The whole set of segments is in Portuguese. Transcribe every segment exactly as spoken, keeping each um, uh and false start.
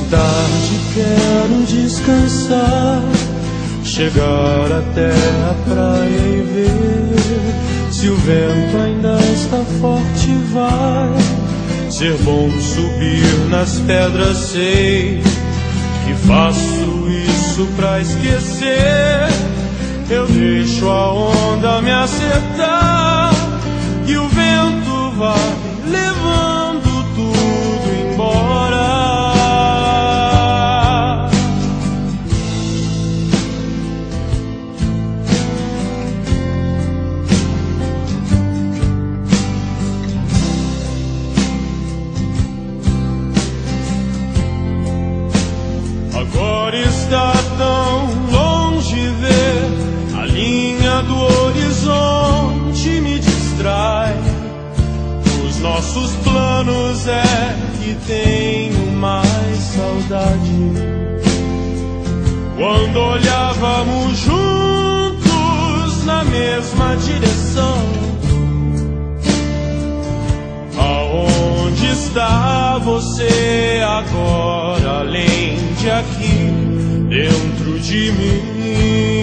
tarde quero descansar, chegar até a praia e ver se o vento ainda está forte. Vai ser bom subir nas pedras, sei que faço isso pra esquecer. Eu deixo a onda me acertar e o vento vai levando tudo embora. Agora está tão longe ver a linha do horizonte, me distrai. Os nossos planos é que tenho mais saudade. Quando olhávamos juntos na mesma direção, aonde está você agora, além de aqui dentro de mim?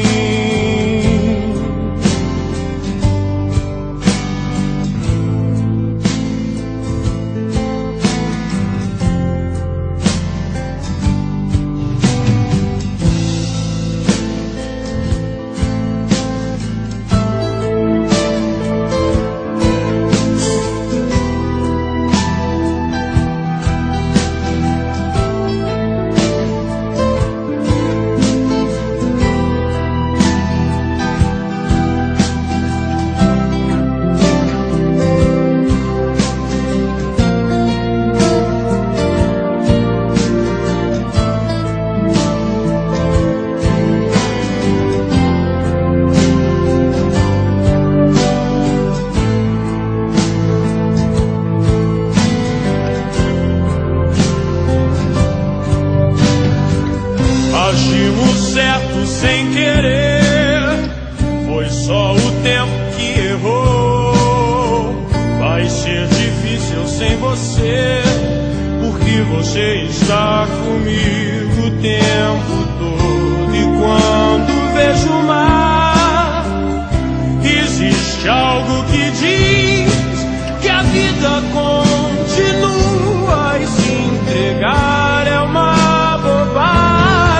Agimos certo sem querer, foi só o tempo que errou. Vai ser difícil sem você, porque você está comigo o tempo todo. E quando vejo o mar, existe algo que diz que a vida continua, e se entregar é uma bobagem.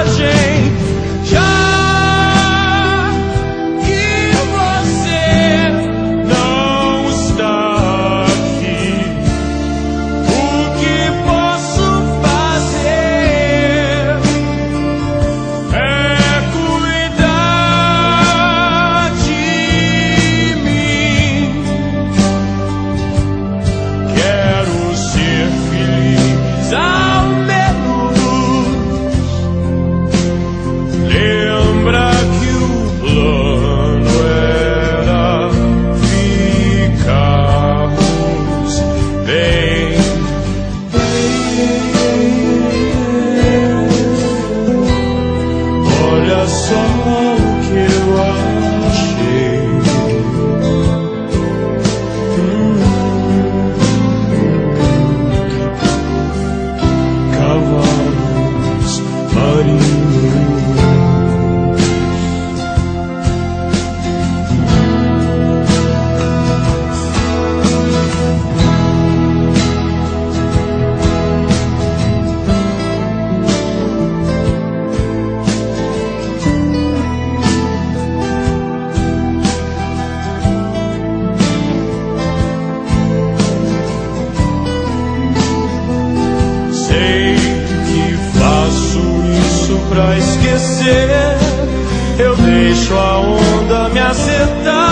Só o que eu achei. hum, Cavalos marinhos. Pra esquecer, eu deixo a onda me acertar.